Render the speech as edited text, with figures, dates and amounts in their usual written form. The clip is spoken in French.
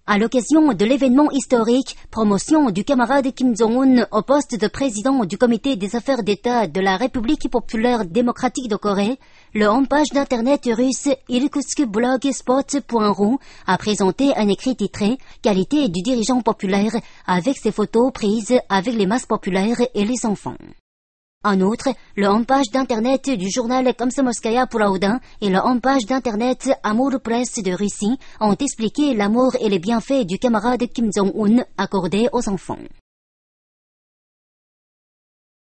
À l'occasion de l'événement historique, promotion du camarade Kim Jong-un au poste de président du comité des affaires d'État de la République populaire démocratique de Corée, le homepage d'internet russe irkutskblogspot.ru a présenté un écrit titré « Qualité du dirigeant populaire » avec ses photos prises avec les masses populaires et les enfants. En outre, le homepage d'internet du journal Komsomolskaya Pravda et le homepage d'internet Amour Presse de Russie ont expliqué l'amour et les bienfaits du camarade Kim Jong-un accordés aux enfants.